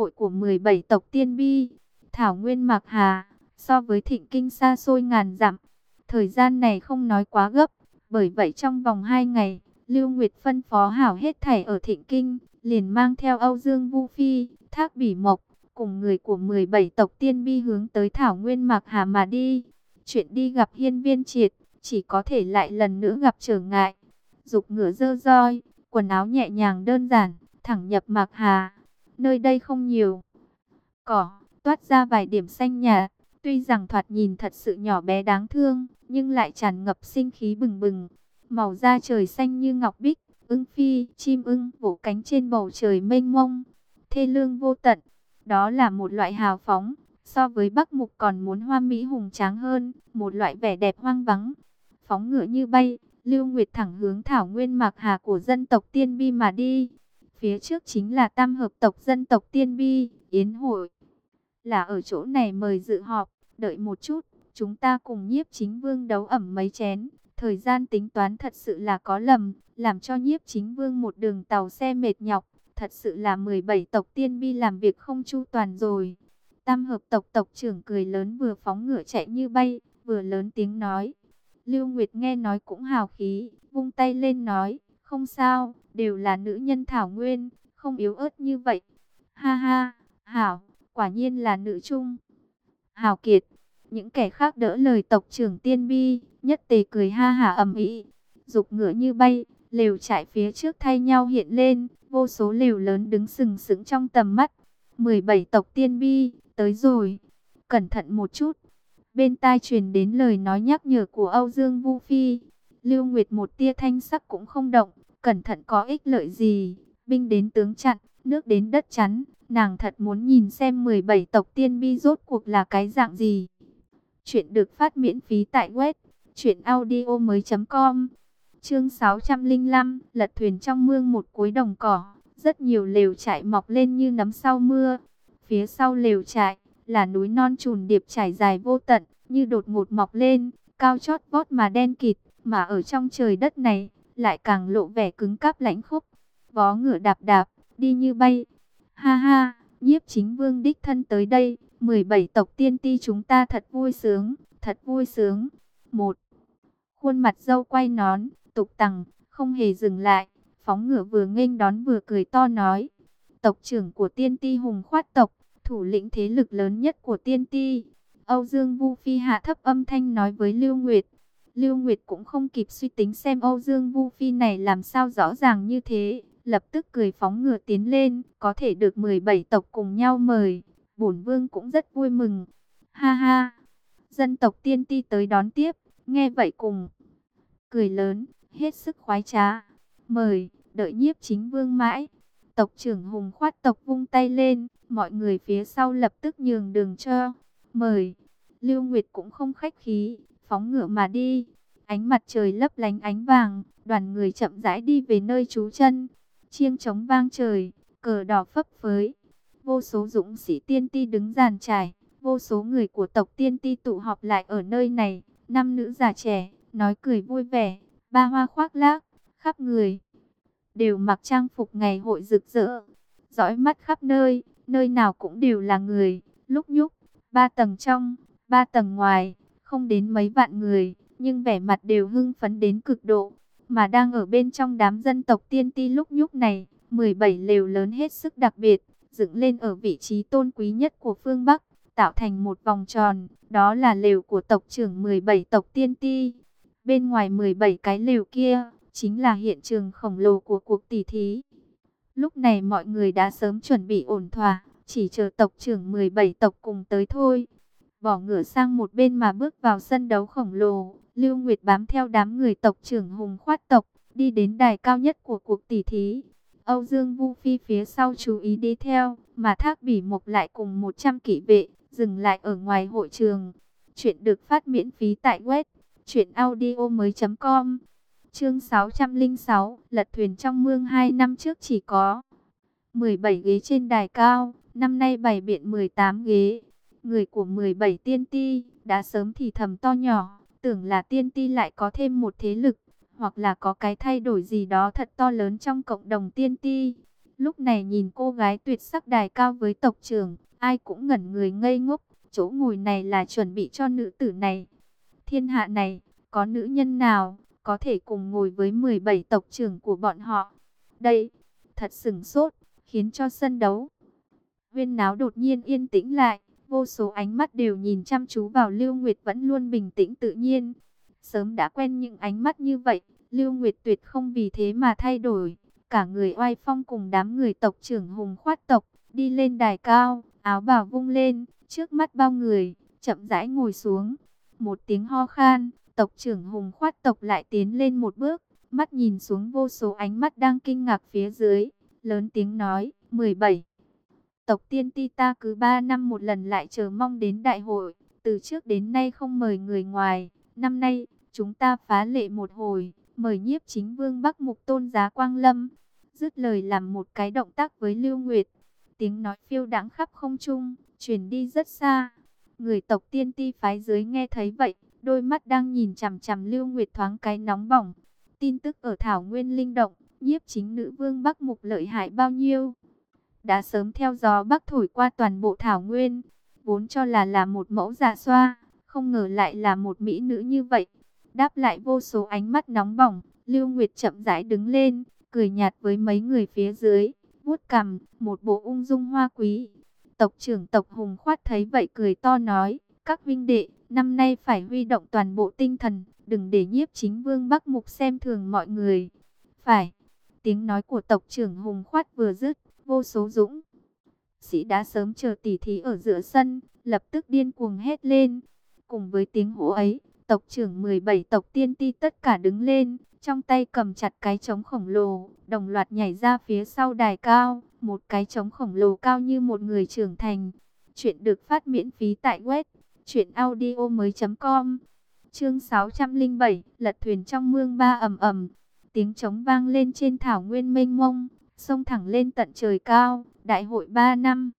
hội của 17 tộc tiên bi. Thảo nguyên Mạc Hà, so với Thịnh Kinh xa xôi ngàn dặm. Thời gian này không nói quá gấp, bởi vậy trong vòng 2 ngày, Lưu Nguyệt phân phó hảo hết thảy ở Thịnh Kinh, liền mang theo Âu Dương Vu Phi, Thác Bỉ Mộc, cùng người của 17 tộc tiên bi hướng tới Thảo nguyên Mạc Hà mà đi. Chuyện đi gặp Hiên Viên Triệt, chỉ có thể lại lần nữa gặp trở ngại. Dục ngựa dơ roi, quần áo nhẹ nhàng đơn giản, thẳng nhập Mạc Hà. Nơi đây không nhiều cỏ, toát ra vài điểm xanh nhạt, tuy rằng thoạt nhìn thật sự nhỏ bé đáng thương, nhưng lại tràn ngập sinh khí bừng bừng. Màu da trời xanh như ngọc bích, ưng phi, chim ưng vỗ cánh trên bầu trời mênh mông, thê lương vô tận. Đó là một loại hào phóng, so với Bắc Mục còn muốn hoa mỹ hùng tráng hơn, một loại vẻ đẹp hoang vắng. Phóng ngựa như bay, Lưu Nguyệt thẳng hướng thảo nguyên Mạc Hà của dân tộc Tiên Bi mà đi. Phía trước chính là tam hợp tộc dân tộc Tiên Bi, yến hội. Là ở chỗ này mời dự họp, đợi một chút, chúng ta cùng Nhiếp Chính Vương đấu ẩm mấy chén. Thời gian tính toán thật sự là có lầm, làm cho Nhiếp Chính Vương một đường tàu xe mệt nhọc. Thật sự là 17 tộc Tiên Bi làm việc không chu toàn rồi. Tam hợp tộc tộc trưởng cười lớn, vừa phóng ngựa chạy như bay, vừa lớn tiếng nói. Lưu Nguyệt nghe nói cũng hào khí, vung tay lên nói, không sao, đều là nữ nhân thảo nguyên, không yếu ớt như vậy. Ha ha, hảo, quả nhiên là nữ trung. Hào kiệt, những kẻ khác đỡ lời tộc trưởng Tiên Bi, nhất tề cười ha hả ầm ĩ. Dục ngựa như bay, lều trại phía trước thay nhau hiện lên, vô số lều lớn đứng sừng sững trong tầm mắt. 17 tộc Tiên Bi, tới rồi, cẩn thận một chút. Bên tai truyền đến lời nói nhắc nhở của Âu Dương Vu Phi. Lưu Nguyệt một tia thanh sắc cũng không động, cẩn thận có ích lợi gì, binh đến tướng chặn, nước đến đất chắn. Nàng thật muốn nhìn xem 17 tộc Tiên Bi rốt cuộc là cái dạng gì. Chuyện được phát miễn phí tại web truyệnaudiomoi.com. Chương 605, lật thuyền trong mương một cuối đồng cỏ. Rất nhiều lều trại mọc lên như nấm sau mưa. Phía sau lều trại là núi non trùn điệp trải dài vô tận, như đột ngột mọc lên, cao chót vót mà đen kịt, mà ở trong trời đất này lại càng lộ vẻ cứng cáp lãnh khốc. Vó ngựa đạp đạp, đi như bay. Ha ha, Nhiếp Chính Vương đích thân tới đây, 17 tộc tiên ti chúng ta thật vui sướng, thật vui sướng. Một khuôn mặt dâu quay nón, tục tằng, không hề dừng lại, phóng ngựa vừa nghênh đón vừa cười to nói. Tộc trưởng của tiên ti Hùng Khoát tộc, thủ lĩnh thế lực lớn nhất của tiên ti. Âu Dương Vu Phi hạ thấp âm thanh nói với Lưu Nguyệt. Lưu Nguyệt cũng không kịp suy tính xem Âu Dương Vu Phi này làm sao rõ ràng như thế, lập tức cười phóng ngựa tiến lên, có thể được 17 tộc cùng nhau mời, bổn vương cũng rất vui mừng. Ha ha, dân tộc tiên ti tới đón tiếp, nghe vậy cùng cười lớn, hết sức khoái trá. Mời, đợi Nhiếp Chính Vương mãi. Tộc trưởng Hùng Khoát tộc vung tay lên, mọi người phía sau lập tức nhường đường cho. Mời, Lưu Nguyệt cũng không khách khí, phóng ngựa mà đi. Ánh mặt trời lấp lánh ánh vàng, đoàn người chậm rãi đi về nơi trú chân. Chiêng trống vang trời, cờ đỏ phấp phới. Vô số dũng sĩ tiên ti đứng dàn trải, vô số người của tộc tiên ti tụ họp lại ở nơi này. Nam nữ già trẻ, nói cười vui vẻ, ba hoa khoác lác, khắp người đều mặc trang phục ngày hội rực rỡ. Dõi mắt khắp nơi, nơi nào cũng đều là người, lúc nhúc, 3 tầng trong, 3 tầng ngoài, không đến mấy vạn người, nhưng vẻ mặt đều hưng phấn đến cực độ. Mà đang ở bên trong đám dân tộc tiên ti lúc nhúc này, 17 lều lớn hết sức đặc biệt, dựng lên ở vị trí tôn quý nhất của phương Bắc, tạo thành một vòng tròn, đó là lều của tộc trưởng 17 tộc tiên ti. Bên ngoài 17 cái lều kia, chính là hiện trường khổng lồ của cuộc tỷ thí. Lúc này mọi người đã sớm chuẩn bị ổn thỏa, chỉ chờ tộc trưởng 17 tộc cùng tới thôi. Bỏ ngựa sang một bên mà bước vào sân đấu khổng lồ, Lưu Nguyệt bám theo đám người tộc trưởng Hùng Khoát tộc, đi đến đài cao nhất của cuộc tỷ thí. Âu Dương Vu Phi phía sau chú ý đi theo, mà Thác Bỉ Mộc lại cùng 100 kỵ vệ, dừng lại ở ngoài hội trường. Chuyện được phát miễn phí tại web truyệnaudiomoi.com. Chương 606, lật thuyền trong mương. 2 năm trước chỉ có 17 ghế trên đài cao, năm nay bày biện 18 ghế. Người của 17 tiên ti đã sớm thì thầm to nhỏ, tưởng là tiên ti lại có thêm một thế lực, hoặc là có cái thay đổi gì đó thật to lớn trong cộng đồng tiên ti. Lúc này nhìn cô gái tuyệt sắc đài cao với tộc trưởng, ai cũng ngẩn người ngây ngốc. Chỗ ngồi này là chuẩn bị cho nữ tử này. Thiên hạ này, có nữ nhân nào có thể cùng ngồi với 17 tộc trưởng của bọn họ? Đây, thật sửng sốt, khiến cho sân đấu huyên náo đột nhiên yên tĩnh lại. Vô số ánh mắt đều nhìn chăm chú vào Lưu Nguyệt vẫn luôn bình tĩnh tự nhiên. Sớm đã quen những ánh mắt như vậy, Lưu Nguyệt tuyệt không vì thế mà thay đổi. Cả người oai phong cùng đám người tộc trưởng hùng khoát tộc, đi lên đài cao, áo bào vung lên, trước mắt bao người, chậm rãi ngồi xuống. Một tiếng ho khan, tộc trưởng hùng khoát tộc lại tiến lên một bước, mắt nhìn xuống vô số ánh mắt đang kinh ngạc phía dưới, lớn tiếng nói, 17. Tộc Tiên Ti ta cứ 3 năm một lần lại chờ mong đến đại hội, từ trước đến nay không mời người ngoài, năm nay chúng ta phá lệ một hồi, mời Nhiếp Chính Vương Bắc Mục Tôn giá Quang Lâm. Dứt lời làm một cái động tác với Lưu Nguyệt, tiếng nói phiêu đãng khắp không trung, truyền đi rất xa. Người tộc Tiên Ti phái dưới nghe thấy vậy, đôi mắt đang nhìn chằm chằm Lưu Nguyệt thoáng cái nóng bỏng. Tin tức ở Thảo Nguyên Linh Động, Nhiếp Chính Nữ Vương Bắc Mục lợi hại bao nhiêu, đã sớm theo gió bắc thổi qua toàn bộ Thảo Nguyên. Vốn cho là một mẫu dạ xoa, không ngờ lại là một mỹ nữ như vậy. Đáp lại vô số ánh mắt nóng bỏng, Lưu Nguyệt chậm rãi đứng lên, cười nhạt với mấy người phía dưới, vuốt cằm, một bộ ung dung hoa quý. Tộc trưởng tộc Hùng Khoát thấy vậy cười to nói, các huynh đệ, năm nay phải huy động toàn bộ tinh thần, đừng để Nhiếp Chính Vương Bắc Mục xem thường mọi người. Phải. Tiếng nói của tộc trưởng Hùng Khoát vừa dứt, vô số dũng sĩ đã sớm chờ tỉ thí ở giữa sân, lập tức điên cuồng hét lên. Cùng với tiếng hô ấy, tộc trưởng 17 tộc Tiên Ti tất cả đứng lên, trong tay cầm chặt cái trống khổng lồ, đồng loạt nhảy ra phía sau đài cao, một cái trống khổng lồ cao như một người trưởng thành. Chuyện được phát miễn phí tại web truyệnaudiomoi.com. Chương 607, lật thuyền trong mương ba ầm ầm. Tiếng trống vang lên trên thảo nguyên mênh mông, xông thẳng lên tận trời cao. Đại hội 3 năm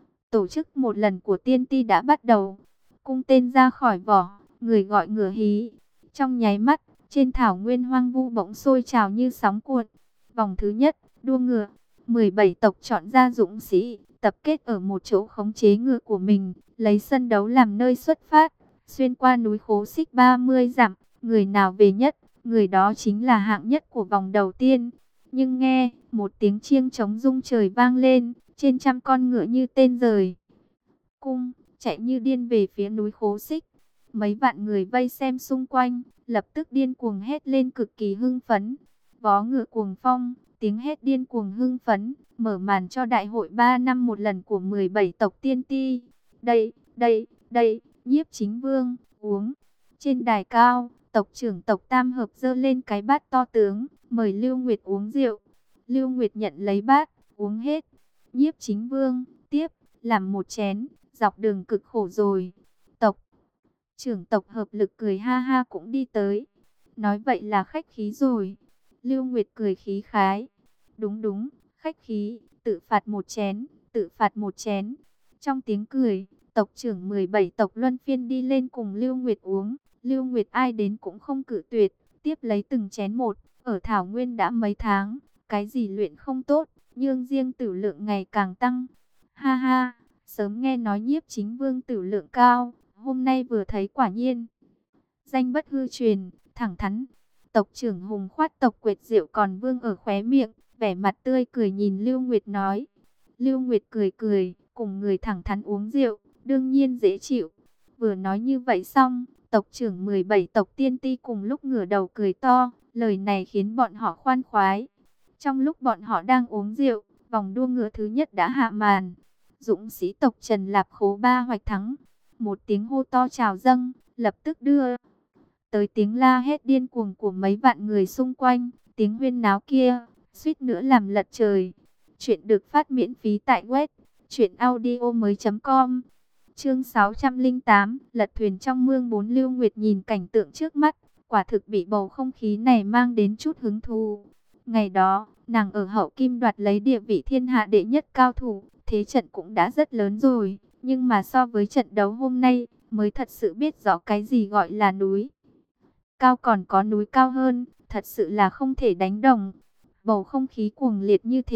tổ chức một lần của Tiên Ti đã bắt đầu. Cung tên ra khỏi vỏ, người gọi ngựa hí. Trong nháy mắt, trên thảo nguyên hoang vu bỗng sôi trào như sóng cuộn. Vòng thứ nhất, đua ngựa. 17 tộc chọn ra dũng sĩ, tập kết ở một chỗ khống chế ngựa của mình, lấy sân đấu làm nơi xuất phát, xuyên qua núi Khố Xích 30 dặm, người nào về nhất, người đó chính là hạng nhất của vòng đầu tiên. Nhưng nghe, một tiếng chiêng trống rung trời vang lên, trên trăm con ngựa như tên rời cung, chạy như điên về phía núi Khố Xích. Mấy vạn người vây xem xung quanh, lập tức điên cuồng hét lên cực kỳ hưng phấn. Vó ngựa cuồng phong, tiếng hét điên cuồng hưng phấn, mở màn cho đại hội 3 năm một lần của 17 tộc Tiên Ti. Đây, Nhiếp Chính Vương, uống. Trên đài cao, tộc trưởng tộc Tam Hợp giơ lên cái bát to tướng, mời Lưu Nguyệt uống rượu. Lưu Nguyệt nhận lấy bát, uống hết. Nhiếp Chính Vương, tiếp, làm một chén, dọc đường cực khổ rồi. Tộc trưởng tộc Hợp Lực cười ha ha cũng đi tới. Nói vậy là khách khí rồi. Lưu Nguyệt cười khí khái. Đúng, khách khí, tự phạt một chén, tự phạt một chén. Trong tiếng cười, tộc trưởng 17 tộc luân phiên đi lên cùng Lưu Nguyệt uống. Lưu Nguyệt ai đến cũng không cự tuyệt, tiếp lấy từng chén một. Ở Thảo Nguyên đã mấy tháng, cái gì luyện không tốt, nhưng riêng tử lượng ngày càng tăng. Ha ha, sớm nghe nói Nhiếp Chính Vương tử lượng cao, hôm nay vừa thấy quả nhiên. Danh bất hư truyền, thẳng thắn. Tộc trưởng Hùng Khoát tộc Quệt rượu còn vương ở khóe miệng, vẻ mặt tươi cười nhìn Lưu Nguyệt nói. Lưu Nguyệt cười, cùng người thẳng thắn uống rượu, đương nhiên dễ chịu. Vừa nói như vậy xong, tộc trưởng 17 tộc Tiên Ti cùng lúc ngửa đầu cười to, lời này khiến bọn họ khoan khoái. Trong lúc bọn họ đang uống rượu, vòng đua ngựa thứ nhất đã hạ màn. Dũng sĩ tộc Trần Lạp Khố Ba hoạch thắng. Một tiếng hô to chào dâng, lập tức đưa tới tiếng la hét điên cuồng của mấy vạn người xung quanh. Tiếng huyên náo kia, suýt nữa làm lật trời. Chuyện được phát miễn phí tại web truyệnaudiomoi.com. Chương 608, lật thuyền trong mương 4. Lưu Nguyệt nhìn cảnh tượng trước mắt, quả thực bị bầu không khí này mang đến chút hứng thú. Ngày đó, nàng ở Hậu Kim đoạt lấy địa vị thiên hạ đệ nhất cao thủ, thế trận cũng đã rất lớn rồi, nhưng mà so với trận đấu hôm nay, mới thật sự biết rõ cái gì gọi là núi cao còn có núi cao hơn, thật sự là không thể đánh đồng. Bầu không khí cuồng liệt như thế,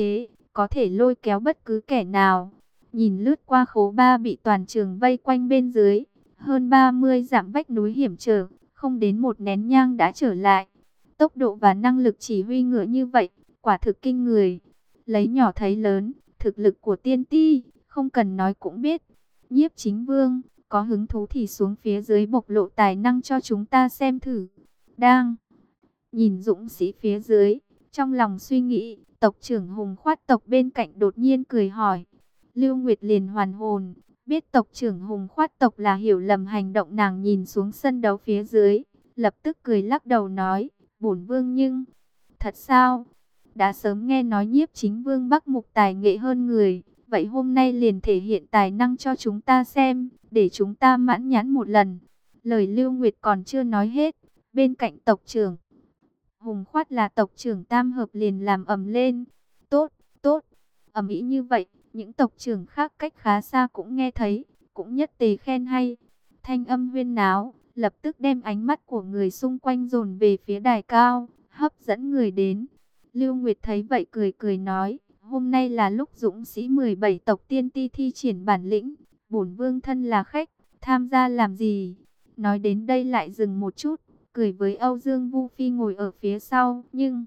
có thể lôi kéo bất cứ kẻ nào. Nhìn lướt qua khố ba bị toàn trường vây quanh bên dưới, hơn 30 dặm vách núi hiểm trở, không đến một nén nhang đã trở lại. Tốc độ và năng lực chỉ huy ngựa như vậy, quả thực kinh người. Lấy nhỏ thấy lớn, thực lực của tiên ti, không cần nói cũng biết. Nhiếp Chính Vương, có hứng thú thì xuống phía dưới bộc lộ tài năng cho chúng ta xem thử. Đang nhìn dũng sĩ phía dưới, trong lòng suy nghĩ, tộc trưởng Hùng Khoát tộc bên cạnh đột nhiên cười hỏi. Lưu Nguyệt liền hoàn hồn, biết tộc trưởng Hùng Khoát tộc là hiểu lầm hành động, nàng nhìn xuống sân đấu phía dưới, lập tức cười lắc đầu nói, bổn vương nhưng, thật sao? Đã sớm nghe nói Nhiếp Chính Vương Bắc Mục tài nghệ hơn người, vậy hôm nay liền thể hiện tài năng cho chúng ta xem, để chúng ta mãn nhãn một lần. Lời Lưu Nguyệt còn chưa nói hết, bên cạnh tộc trưởng Hùng Khoát là tộc trưởng tam hợp liền làm ầm lên. Tốt, tốt, ầm ĩ như vậy, những tộc trưởng khác cách khá xa cũng nghe thấy, cũng nhất tề khen hay. Thanh âm huyên náo, lập tức đem ánh mắt của người xung quanh dồn về phía đài cao, hấp dẫn người đến. Lưu Nguyệt thấy vậy cười cười nói, hôm nay là lúc dũng sĩ 17 tộc tiên ti thi triển bản lĩnh, bổn vương thân là khách, tham gia làm gì? Nói đến đây lại dừng một chút, cười với Âu Dương Vu Phi ngồi ở phía sau, nhưng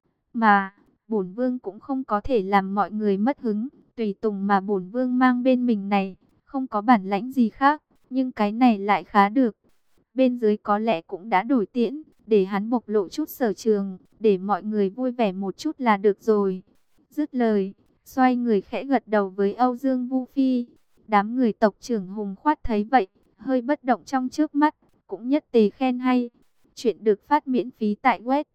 mà bổn vương cũng không có thể làm mọi người mất hứng, tùy tùng mà bổn vương mang bên mình này, không có bản lãnh gì khác, nhưng cái này lại khá được. Bên dưới có lẽ cũng đã đổi tiễn, để hắn bộc lộ chút sở trường, để mọi người vui vẻ một chút là được rồi. Dứt lời, xoay người khẽ gật đầu với Âu Dương Vu Phi. Đám người tộc trưởng Hùng Khoát thấy vậy, hơi bất động trong trước mắt, cũng nhất tề khen hay. Chuyện được phát miễn phí tại web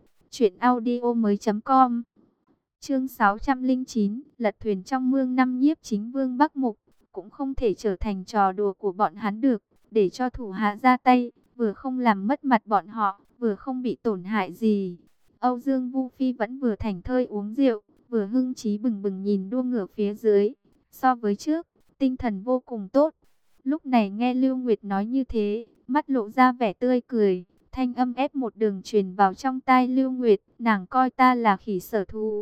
truyệnaudiomoi.com. Chương 609, lật thuyền trong mương. Năm Nhiếp Chính Vương Bắc Mục cũng không thể trở thành trò đùa của bọn hắn được, để cho thủ hạ ra tay, vừa không làm mất mặt bọn họ, vừa không bị tổn hại gì. Âu Dương Vu Phi vẫn vừa thảnh thơi uống rượu, vừa hưng trí bừng bừng nhìn đua ngựa phía dưới. So với trước, tinh thần vô cùng tốt. Lúc này nghe Lưu Nguyệt nói như thế, mắt lộ ra vẻ tươi cười, thanh âm ép một đường truyền vào trong tai Lưu Nguyệt, nàng coi ta là khỉ sở thú.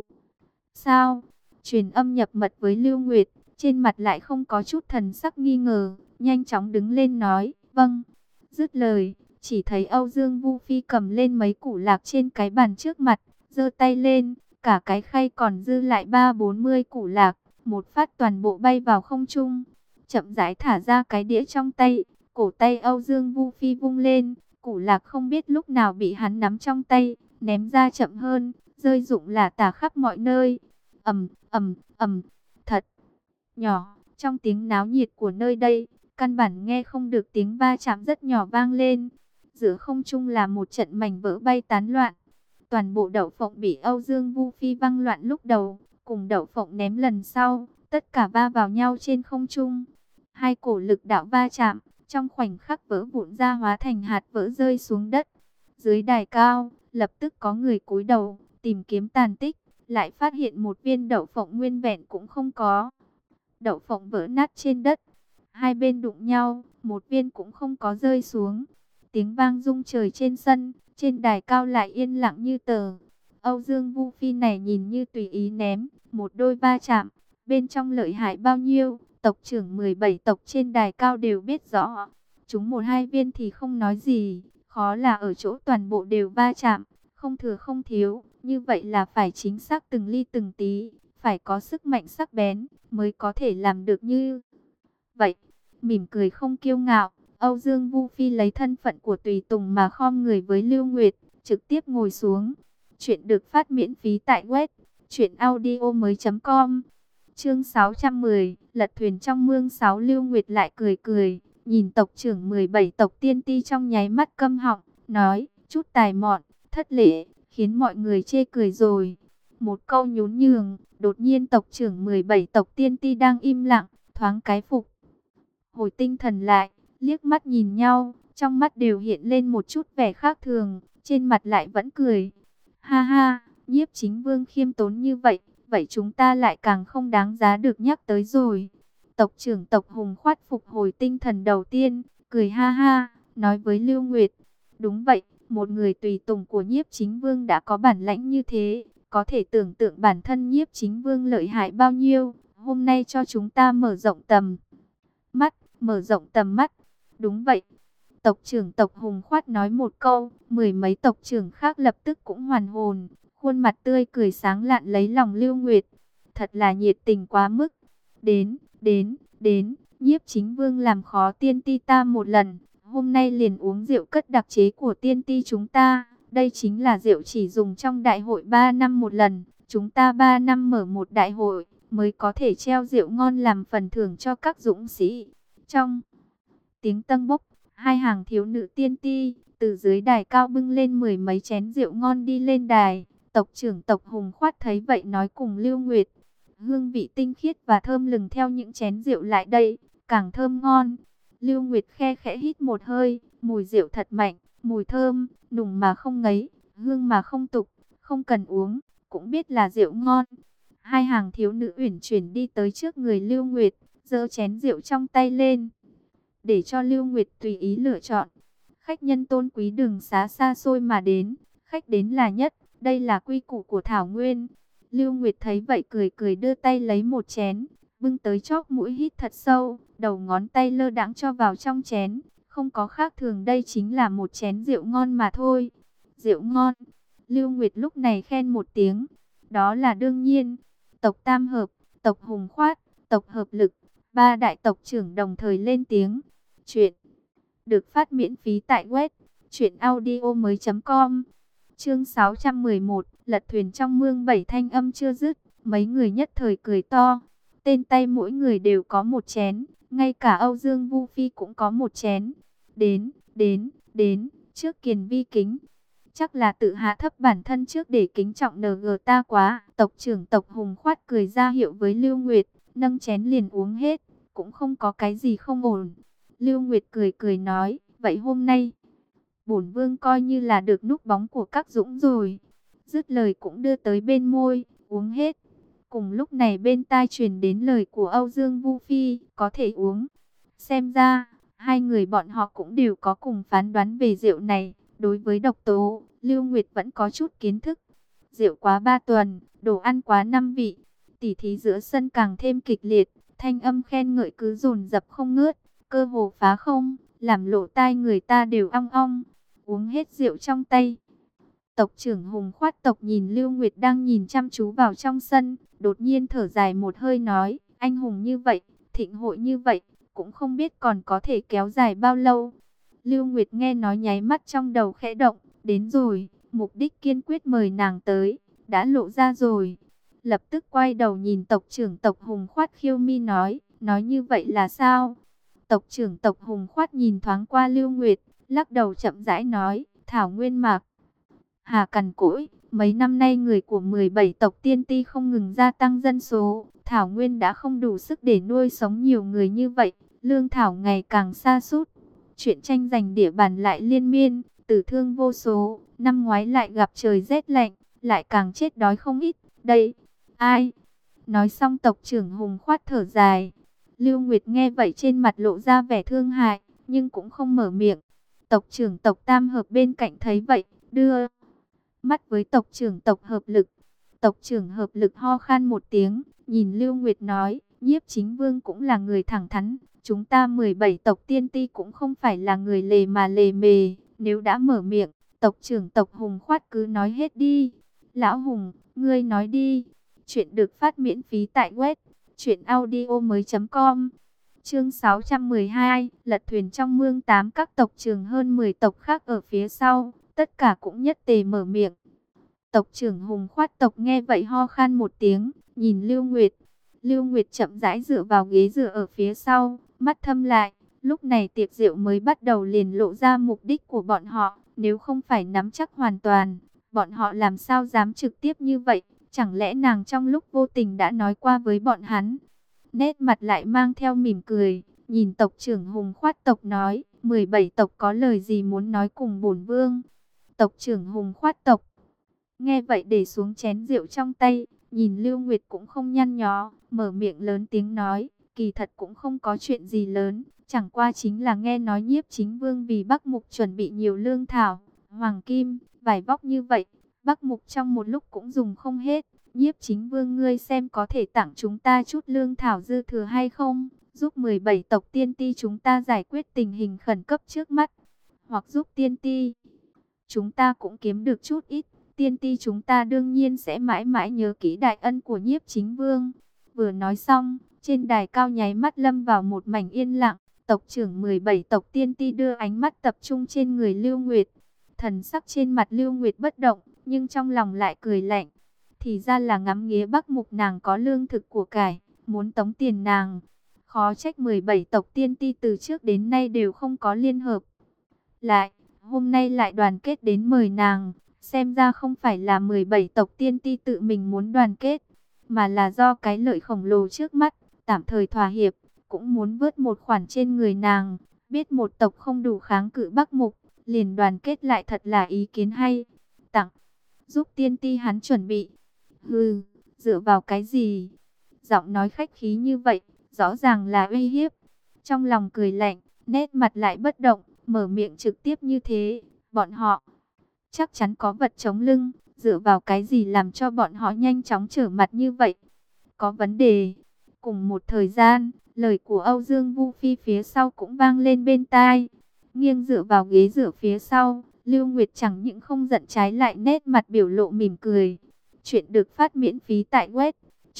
Sao? Truyền âm nhập mật với Lưu Nguyệt, trên mặt lại không có chút thần sắc nghi ngờ, nhanh chóng đứng lên nói, vâng. Dứt lời, chỉ thấy Âu Dương Vu Phi cầm lên mấy củ lạc trên cái bàn trước mặt, giơ tay lên, cả cái khay còn dư lại 30-40 củ lạc, một phát toàn bộ bay vào không trung. Chậm rãi thả ra cái đĩa trong tay, cổ tay Âu Dương Vu Phi vung lên, củ lạc không biết lúc nào bị hắn nắm trong tay, ném ra chậm hơn, rơi rụng lả tả khắp mọi nơi. Ầm, ầm, ầm, thật nhỏ, trong tiếng náo nhiệt của nơi đây, căn bản nghe không được tiếng va chạm rất nhỏ vang lên. Giữa không trung là một trận mảnh vỡ bay tán loạn. Toàn bộ đậu phộng bị Âu Dương Vu Phi văng loạn lúc đầu, cùng đậu phộng ném lần sau, tất cả va vào nhau trên không trung. Hai cổ lực đạo va chạm, trong khoảnh khắc vỡ vụn ra hóa thành hạt vỡ rơi xuống đất. Dưới đài cao, lập tức có người cúi đầu, tìm kiếm tàn tích, lại phát hiện một viên đậu phộng nguyên vẹn cũng không có. Đậu phộng vỡ nát trên đất, hai bên đụng nhau, một viên cũng không có rơi xuống. Tiếng vang rung trời trên sân, trên đài cao lại yên lặng như tờ. Âu Dương Vu Phi này nhìn như tùy ý ném, một đôi va chạm, bên trong lợi hại bao nhiêu, tộc trưởng 17 tộc trên đài cao đều biết rõ. Chúng một hai viên thì không nói gì, khó là ở chỗ toàn bộ đều va chạm, không thừa không thiếu, như vậy là phải chính xác từng ly từng tí, phải có sức mạnh sắc bén, mới có thể làm được như vậy. Mỉm cười không kiêu ngạo, Âu Dương Vu Phi lấy thân phận của tùy tùng mà khom người với Lưu Nguyệt, trực tiếp ngồi xuống. Chuyện được phát miễn phí tại web truyệnaudiomoi.com. Chương 610, lật thuyền trong mương. 6 Lưu Nguyệt lại cười cười, nhìn tộc trưởng 17 tộc tiên ti trong nháy mắt câm họng, nói, chút tài mọn, thất lễ, khiến mọi người chê cười rồi. Một câu nhún nhường, đột nhiên tộc trưởng 17 tộc tiên ti đang im lặng, thoáng cái phục hồi tinh thần lại, liếc mắt nhìn nhau, trong mắt đều hiện lên một chút vẻ khác thường, trên mặt lại vẫn cười. Ha ha, Nhiếp Chính Vương khiêm tốn như vậy, vậy chúng ta lại càng không đáng giá được nhắc tới rồi. Tộc trưởng tộc Hùng Khoát phục hồi tinh thần đầu tiên, cười ha ha, nói với Lưu Nguyệt. Đúng vậy, một người tùy tùng của Nhiếp Chính Vương đã có bản lãnh như thế, có thể tưởng tượng bản thân Nhiếp Chính Vương lợi hại bao nhiêu. Hôm nay cho chúng ta mở rộng tầm mắt, mở rộng tầm mắt. Đúng vậy. Tộc trưởng tộc Hùng Khoát nói một câu, mười mấy tộc trưởng khác lập tức cũng hoàn hồn, khuôn mặt tươi cười sáng lạn lấy lòng Lưu Nguyệt. Thật là nhiệt tình quá mức. Đến, Nhiếp Chính Vương làm khó tiên ti ta một lần, hôm nay liền uống rượu cất đặc chế của tiên ti chúng ta. Đây chính là rượu chỉ dùng trong đại hội 3 năm một lần, chúng ta 3 năm mở một đại hội mới có thể treo rượu ngon làm phần thưởng cho các dũng sĩ. Trong tiếng tâng bốc, hai hàng thiếu nữ tiên ti từ dưới đài cao bưng lên mười mấy chén rượu ngon đi lên đài. Tộc trưởng tộc Hùng Khoát thấy vậy nói cùng Lưu Nguyệt, hương vị tinh khiết và thơm lừng theo những chén rượu lại đây, càng thơm ngon. Lưu Nguyệt khe khẽ hít một hơi, mùi rượu thật mạnh, mùi thơm, nùng mà không ngấy, hương mà không tục, không cần uống, cũng biết là rượu ngon. Hai hàng thiếu nữ uyển chuyển đi tới trước người Lưu Nguyệt, giơ chén rượu trong tay lên, để cho Lưu Nguyệt tùy ý lựa chọn. Khách nhân tôn quý đường xá xa xôi mà đến, khách đến là nhất, đây là quy củ của Thảo Nguyên. Lưu Nguyệt thấy vậy cười cười đưa tay lấy một chén, bưng tới chóp mũi hít thật sâu, đầu ngón tay lơ đãng cho vào trong chén. Không có khác thường, đây chính là một chén rượu ngon mà thôi. Rượu ngon. Lưu Nguyệt lúc này khen một tiếng. Đó là đương nhiên. Tộc Tam Hợp, tộc Hùng Khoát, tộc Hợp Lực, ba đại tộc trưởng đồng thời lên tiếng. Chuyện được phát miễn phí tại web truyệnaudiomoi.com. Chương 611, lật thuyền trong mương. Bảy thanh âm chưa dứt, mấy người nhất thời cười to. Tên tay mỗi người đều có một chén, ngay cả Âu Dương Vu Phi cũng có một chén. Đến, trước Kiền Vi kính. Chắc là tự hạ thấp bản thân trước để kính trọng NG ta quá. Tộc trưởng tộc Hùng Khoát cười ra hiệu với Lưu Nguyệt, nâng chén liền uống hết, cũng không có cái gì không ổn. Lưu Nguyệt cười cười nói, vậy hôm nay bổn vương coi như là được núp bóng của các dũng rồi. Dứt lời cũng đưa tới bên môi, uống hết. Cùng lúc này bên tai truyền đến lời của Âu Dương Vu Phi, có thể uống. Xem ra, hai người bọn họ cũng đều có cùng phán đoán về rượu này. Đối với độc tố, Lưu Nguyệt vẫn có chút kiến thức. Rượu quá 3 tuần, đồ ăn quá 5 vị. Tỉ thí giữa sân càng thêm kịch liệt, thanh âm khen ngợi cứ dồn dập không ngớt, cơ hồ phá không, làm lỗ tai người ta đều ong ong. Uống hết rượu trong tay, tộc trưởng Hùng Khoát tộc nhìn Lưu Nguyệt đang nhìn chăm chú vào trong sân, đột nhiên thở dài một hơi nói, anh hùng như vậy, thịnh hội như vậy, cũng không biết còn có thể kéo dài bao lâu. Lưu Nguyệt nghe nói nháy mắt trong đầu khẽ động, đến rồi, mục đích kiên quyết mời nàng tới, đã lộ ra rồi. Lập tức quay đầu nhìn tộc trưởng tộc Hùng Khoát khiêu mi nói như vậy là sao? Tộc trưởng tộc Hùng Khoát nhìn thoáng qua Lưu Nguyệt, lắc đầu chậm rãi nói, Thảo Nguyên mạc hà cằn cỗi, mấy năm nay người của 17 tộc tiên ti không ngừng gia tăng dân số, Thảo Nguyên đã không đủ sức để nuôi sống nhiều người như vậy, lương thảo ngày càng sa sút. Chuyện tranh giành địa bàn lại liên miên, tử thương vô số, năm ngoái lại gặp trời rét lạnh, lại càng chết đói không ít, đây, ai? Nói xong tộc trưởng Hùng Khoát thở dài. Lưu Nguyệt nghe vậy trên mặt lộ ra vẻ thương hại, nhưng cũng không mở miệng. Tộc trưởng tộc Tam Hợp bên cạnh thấy vậy, đưa mắt với tộc trưởng tộc Hợp Lực. Tộc trưởng Hợp Lực ho khan một tiếng, nhìn Lưu Nguyệt nói, Nhiếp Chính Vương cũng là người thẳng thắn, chúng ta 17 tộc tiên ti cũng không phải là người lề mà lề mề, nếu đã mở miệng, tộc trưởng tộc Hùng Khoát cứ nói hết đi. Lão Hùng, ngươi nói đi. Chuyện được phát miễn phí tại web truyệnaudiomoi.com. Chương 612, lật thuyền trong mương. Tám các tộc trưởng hơn 10 tộc khác ở phía sau, tất cả cũng nhất tề mở miệng. Tộc trưởng Hùng Khoát tộc nghe vậy ho khan một tiếng, nhìn Lưu Nguyệt. Lưu Nguyệt chậm rãi dựa vào ghế dựa ở phía sau, mắt thâm lại. Lúc này tiệc rượu mới bắt đầu liền lộ ra mục đích của bọn họ, nếu không phải nắm chắc hoàn toàn, bọn họ làm sao dám trực tiếp như vậy? Chẳng lẽ nàng trong lúc vô tình đã nói qua với bọn hắn? Nét mặt lại mang theo mỉm cười, nhìn tộc trưởng Hùng Khoát tộc nói, 17 tộc có lời gì muốn nói cùng bổn vương? Tộc trưởng Hùng Khoát tộc nghe vậy để xuống chén rượu trong tay, nhìn Lưu Nguyệt cũng không nhăn nhó, mở miệng lớn tiếng nói, kỳ thật cũng không có chuyện gì lớn, chẳng qua chính là nghe nói Nhiếp Chính Vương vì Bắc Mục chuẩn bị nhiều lương thảo, hoàng kim, vải vóc như vậy, Bắc Mục trong một lúc cũng dùng không hết. Nhiếp chính vương ngươi xem có thể tặng chúng ta chút lương thảo dư thừa hay không? Giúp 17 tộc tiên ti chúng ta giải quyết tình hình khẩn cấp trước mắt. Hoặc giúp tiên ti chúng ta cũng kiếm được chút ít. Tiên ti chúng ta đương nhiên sẽ mãi mãi nhớ kỹ đại ân của nhiếp chính vương. Vừa nói xong, trên đài cao nháy mắt lâm vào một mảnh yên lặng. Tộc trưởng 17 tộc tiên ti đưa ánh mắt tập trung trên người Lưu Nguyệt. Thần sắc trên mặt Lưu Nguyệt bất động, nhưng trong lòng lại cười lạnh. Thì ra là ngắm nghía Bắc Mục nàng có lương thực của cải, muốn tống tiền nàng. Khó trách 17 tộc tiên ti từ trước đến nay đều không có liên hợp lại, hôm nay lại đoàn kết đến mời nàng. Xem ra không phải là 17 tộc tiên ti tự mình muốn đoàn kết, mà là do cái lợi khổng lồ trước mắt, tạm thời thỏa hiệp, cũng muốn vớt một khoản trên người nàng. Biết một tộc không đủ kháng cự Bắc Mục, liền đoàn kết lại thật là ý kiến hay. Tặng, giúp tiên ti hắn chuẩn bị. Hừ, dựa vào cái gì? Giọng nói khách khí như vậy, rõ ràng là uy hiếp. Trong lòng cười lạnh, nét mặt lại bất động, mở miệng trực tiếp như thế. Bọn họ chắc chắn có vật chống lưng, dựa vào cái gì làm cho bọn họ nhanh chóng trở mặt như vậy? Có vấn đề. Cùng một thời gian, lời của Âu Dương Vu Phi phía sau cũng vang lên bên tai. Nghiêng dựa vào ghế dựa phía sau, Lưu Nguyệt chẳng những không giận trái lại nét mặt biểu lộ mỉm cười. Chuyện được phát miễn phí tại web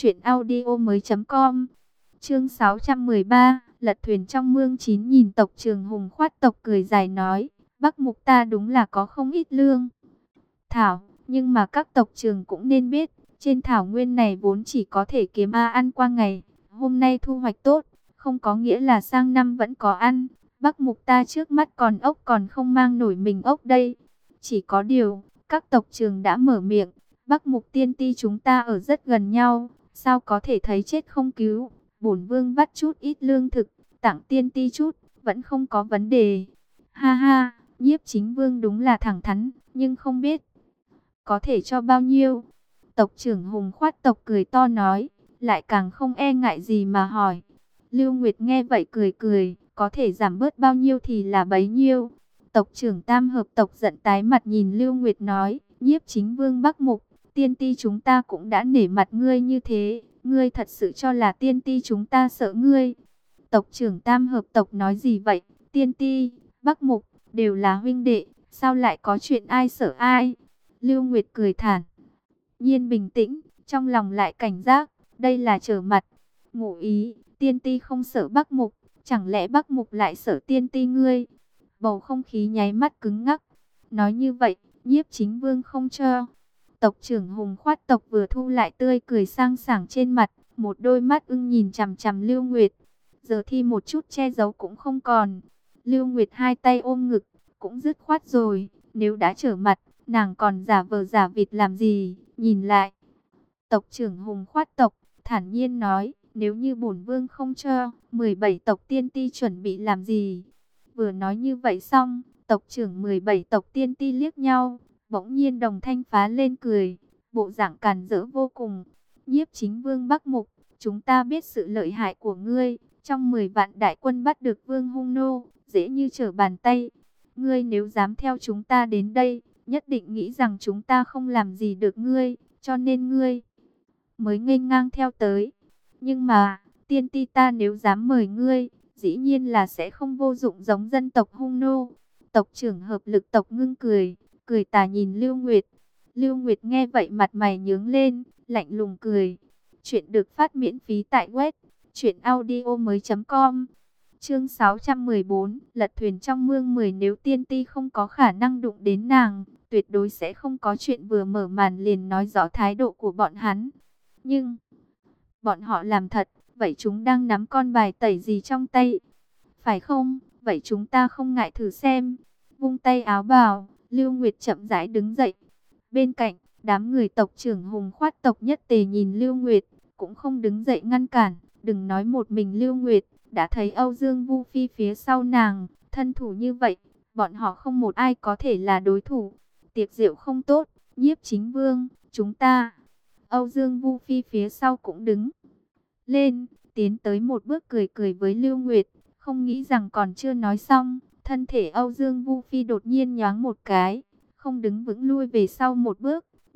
truyệnaudiomoi.com. Chương 613, lật thuyền trong mương. 9.000 tộc trưởng Hùng Khoát tộc cười dài nói, Bắc Mục ta đúng là có không ít lương thảo, nhưng mà các tộc trưởng cũng nên biết, trên thảo nguyên này vốn chỉ có thể kiếm ăn qua ngày. Hôm nay thu hoạch tốt, không có nghĩa là sang năm vẫn có ăn. Bắc Mục ta trước mắt còn ốc còn không mang nổi mình ốc đây. Chỉ có điều, các tộc trưởng đã mở miệng, Bắc Mục tiên ti chúng ta ở rất gần nhau, sao có thể thấy chết không cứu. Bổn vương vắt chút ít lương thực, tặng tiên ti chút, vẫn không có vấn đề. Ha ha, nhiếp chính vương đúng là thẳng thắn, nhưng không biết có thể cho bao nhiêu. Tộc trưởng Hùng Khoát tộc cười to nói, lại càng không e ngại gì mà hỏi. Lưu Nguyệt nghe vậy cười cười, có thể giảm bớt bao nhiêu thì là bấy nhiêu. Tộc trưởng Tam Hợp tộc giận tái mặt nhìn Lưu Nguyệt nói, nhiếp chính vương Bắc Mục, tiên ti chúng ta cũng đã nể mặt ngươi như thế, ngươi thật sự cho là tiên ti chúng ta sợ ngươi? Tộc trưởng Tam Hợp tộc nói gì vậy? Tiên ti, Bắc Mục đều là huynh đệ, sao lại có chuyện ai sợ ai? Lưu Nguyệt cười thản nhiên bình tĩnh, trong lòng lại cảnh giác, đây là trở mặt. Ngụ ý, tiên ti không sợ Bắc Mục, chẳng lẽ Bắc Mục lại sợ tiên ti ngươi? Bầu không khí nháy mắt cứng ngắc. Nói như vậy, nhiếp chính vương không cho. Tộc trưởng Hùng Khoát tộc vừa thu lại tươi cười sang sảng trên mặt, một đôi mắt ưng nhìn chằm chằm Lưu Nguyệt. Giờ thì một chút che giấu cũng không còn. Lưu Nguyệt hai tay ôm ngực, cũng dứt khoát rồi, nếu đã trở mặt, nàng còn giả vờ giả vịt làm gì? Nhìn lại, tộc trưởng Hùng Khoát tộc thản nhiên nói, nếu như bổn vương không cho, 17 tộc tiên ti chuẩn bị làm gì? Vừa nói như vậy xong, tộc trưởng 17 tộc tiên ti liếc nhau, bỗng nhiên đồng thanh phá lên cười, bộ dạng càn rỡ vô cùng. Nhiếp chính vương Bắc Mục, chúng ta biết sự lợi hại của ngươi, trong 10 vạn đại quân bắt được vương hung nô, dễ như trở bàn tay. Ngươi nếu dám theo chúng ta đến đây, nhất định nghĩ rằng chúng ta không làm gì được ngươi, cho nên ngươi mới nghênh ngang theo tới. Nhưng mà, tiên ti ta nếu dám mời ngươi, dĩ nhiên là sẽ không vô dụng giống dân tộc hung nô. Tộc trưởng Hợp Lực tộc ngưng cười, cười tà nhìn Lưu Nguyệt. Lưu Nguyệt nghe vậy mặt mày nhướng lên, lạnh lùng cười. Chuyện được phát miễn phí tại web truyệnaudiomoi.com. Chương 614, lật thuyền trong mương 10. Nếu tiên ti không có khả năng đụng đến nàng, tuyệt đối sẽ không có chuyện vừa mở màn liền nói rõ thái độ của bọn hắn. Nhưng bọn họ làm thật, vậy chúng đang nắm con bài tẩy gì trong tay? Phải không? Vậy chúng ta không ngại thử xem. Vung tay áo bào, Lưu Nguyệt chậm rãi đứng dậy. Bên cạnh, đám người tộc trưởng Hùng Khoát tộc nhất tề nhìn Lưu Nguyệt, cũng không đứng dậy ngăn cản. Đừng nói một mình Lưu Nguyệt, đã thấy Âu Dương Vu Phi phía sau nàng, thân thủ như vậy, bọn họ không một ai có thể là đối thủ. Tiệc rượu không tốt, nhiếp chính vương, chúng ta. Âu Dương Vu Phi phía sau cũng đứng lên, tiến tới một bước cười cười với Lưu Nguyệt, không nghĩ rằng còn chưa nói xong, thân thể Âu Dương Vu Phi đột nhiên nhoáng một cái, không đứng vững lui về sau một bước,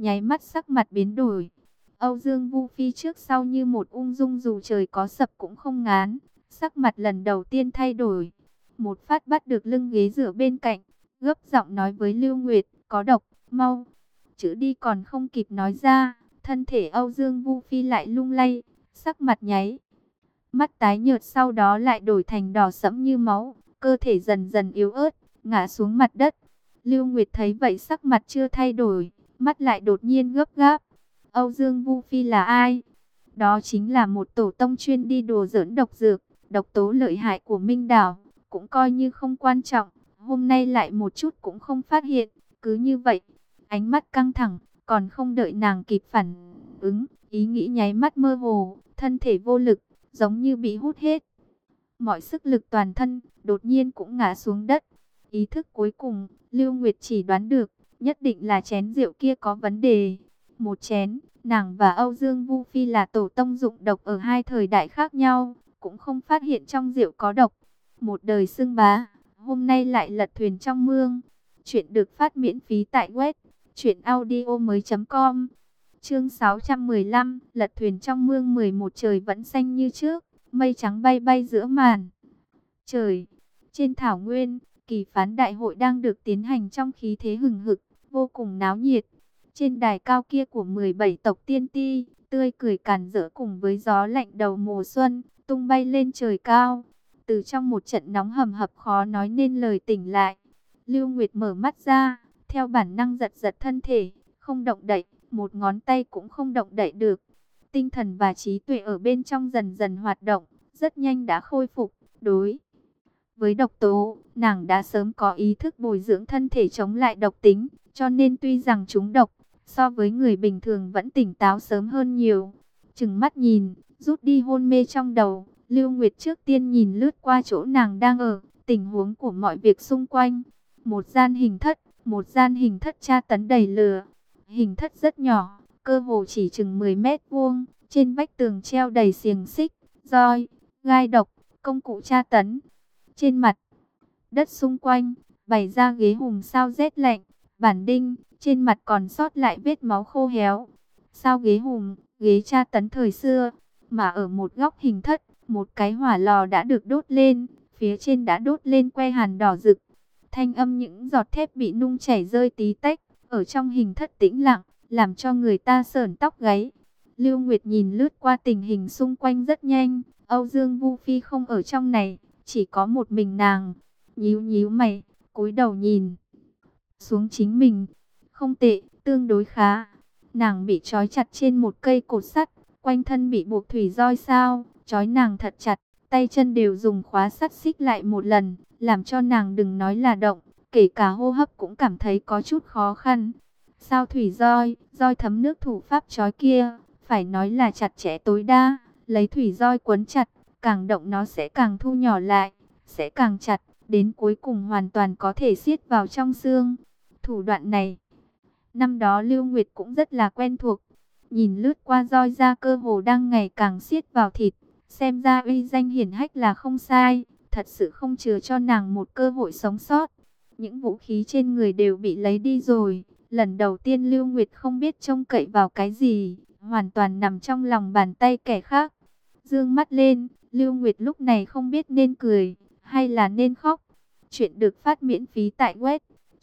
nháy mắt sắc mặt biến đổi. Âu Dương Vu Phi trước sau như một ung dung dù trời có sập cũng không ngán, sắc mặt lần đầu tiên thay đổi. Một phát bắt được lưng ghế dựa bên cạnh, gấp giọng nói với Lưu Nguyệt, có độc, mau. Chữ đi còn không kịp nói ra, thân thể Âu Dương Vu Phi lại lung lay, sắc mặt nháy mắt tái nhợt sau đó lại đổi thành đỏ sẫm như máu, cơ thể dần dần yếu ớt, ngã xuống mặt đất. Lưu Nguyệt thấy vậy sắc mặt chưa thay đổi, mắt lại đột nhiên gấp gáp. Âu Dương Vu Phi là ai? Đó chính là một tổ tông chuyên đi đùa giỡn độc dược, độc tố lợi hại của Minh Đảo, cũng coi như không quan trọng, hôm nay lại một chút cũng không phát hiện, cứ như vậy, ánh mắt căng thẳng, còn không đợi nàng kịp phản ứng, ý nghĩ nháy mắt mơ hồ, thân thể vô lực, giống như bị hút hết. Mọi sức lực toàn thân, đột nhiên cũng ngã xuống đất. Ý thức cuối cùng, Lưu Nguyệt chỉ đoán được, nhất định là chén rượu kia có vấn đề. Một chén, nàng và Âu Dương Vu Phi là tổ tông dụng độc ở hai thời đại khác nhau, cũng không phát hiện trong rượu có độc. Một đời xưng bá, hôm nay lại lật thuyền trong mương. Chuyện được phát miễn phí tại web truyệnaudiomoi.com. Chương 615, lật thuyền trong mương 11. Trời vẫn xanh như trước, mây trắng bay bay giữa màn trời. Trên thảo nguyên, kỳ phán đại hội đang được tiến hành trong khí thế hừng hực, vô cùng náo nhiệt. Trên đài cao kia của 17 tộc tiên ti, tươi cười càn rỡ cùng với gió lạnh đầu mùa xuân, tung bay lên trời cao. Từ trong một trận nóng hầm hập khó nói nên lời tỉnh lại, Lưu Nguyệt mở mắt ra, theo bản năng giật giật thân thể, không động đậy, một ngón tay cũng không động đậy được. Tinh thần và trí tuệ ở bên trong dần dần hoạt động, rất nhanh đã khôi phục. Đối với độc tố, nàng đã sớm có ý thức bồi dưỡng thân thể chống lại độc tính, cho nên tuy rằng chúng độc, so với người bình thường vẫn tỉnh táo sớm hơn nhiều. Chừng mắt nhìn, rút đi hôn mê trong đầu, Lưu Nguyệt trước tiên nhìn lướt qua chỗ nàng đang ở, tình huống của mọi việc xung quanh. Một gian hình thất tra tấn đầy lửa. Hình thất rất nhỏ, cơ hồ chỉ chừng 10 mét vuông, trên vách tường treo đầy xiềng xích, roi, gai độc, công cụ tra tấn. Trên mặt đất xung quanh, bày ra ghế hùng sao rét lạnh, bản đinh, trên mặt còn sót lại vết máu khô héo. Sao ghế hùng, ghế tra tấn thời xưa, mà ở một góc hình thất, một cái hỏa lò đã được đốt lên, phía trên đã đốt lên que hàn đỏ rực. Thanh âm những giọt thép bị nung chảy rơi tí tách, ở trong hình thất tĩnh lặng, làm cho người ta sởn tóc gáy. Lưu Nguyệt nhìn lướt qua tình hình xung quanh rất nhanh, Âu Dương Vu Phi không ở trong này, chỉ có một mình nàng. Nhíu nhíu mày, cúi đầu nhìn xuống chính mình. Không tệ, tương đối khá. Nàng bị trói chặt trên một cây cột sắt, quanh thân bị buộc thủy roi sao, trói nàng thật chặt, tay chân đều dùng khóa sắt xích lại một lần, làm cho nàng đừng nói là động, kể cả hô hấp cũng cảm thấy có chút khó khăn. Sao thủy roi, roi thấm nước thủ pháp trói kia, phải nói là chặt chẽ tối đa, lấy thủy roi quấn chặt, càng động nó sẽ càng thu nhỏ lại, sẽ càng chặt, đến cuối cùng hoàn toàn có thể siết vào trong xương. Thủ đoạn này, năm đó Lưu Nguyệt cũng rất là quen thuộc, nhìn lướt qua roi ra cơ hồ đang ngày càng siết vào thịt, xem ra uy danh hiển hách là không sai, thật sự không chừa cho nàng một cơ hội sống sót. Những vũ khí trên người đều bị lấy đi rồi. Lần đầu tiên Lưu Nguyệt không biết trông cậy vào cái gì, hoàn toàn nằm trong lòng bàn tay kẻ khác. Dương mắt lên, Lưu Nguyệt lúc này không biết nên cười, hay là nên khóc. Chuyện được phát miễn phí tại web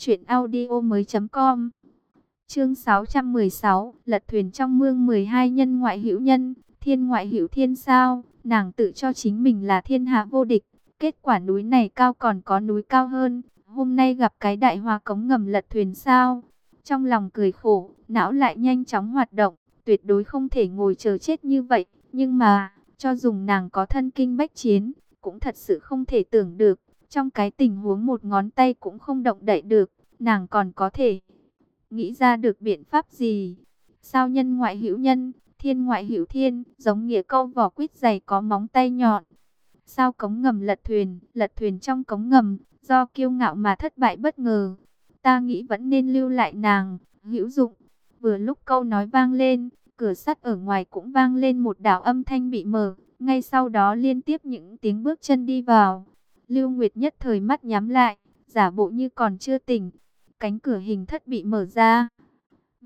truyệnaudiomoi.com. Chương 616, lật thuyền trong mương 12 nhân ngoại hữu nhân, thiên ngoại hữu thiên sao, nàng tự cho chính mình là thiên hạ vô địch. Kết quả núi này cao còn có núi cao hơn, hôm nay gặp cái đại hoa cống ngầm lật thuyền sao. Trong lòng cười khổ, não lại nhanh chóng hoạt động, tuyệt đối không thể ngồi chờ chết như vậy. Nhưng mà, cho dùng nàng có thân kinh bách chiến, cũng thật sự không thể tưởng được. Trong cái tình huống một ngón tay cũng không động đậy được, nàng còn có thể nghĩ ra được biện pháp gì? Sao nhân ngoại hữu nhân, thiên ngoại hữu thiên, giống nghĩa câu vỏ quýt dày có móng tay nhọn. Sao cống ngầm lật thuyền trong cống ngầm, do kiêu ngạo mà thất bại bất ngờ. Ta nghĩ vẫn nên lưu lại nàng, hữu dụng. Vừa lúc câu nói vang lên, cửa sắt ở ngoài cũng vang lên một đạo âm thanh bị mở. Ngay sau đó liên tiếp những tiếng bước chân đi vào. Lưu Nguyệt nhất thời mắt nhắm lại, giả bộ như còn chưa tỉnh. Cánh cửa hình thất bị mở ra.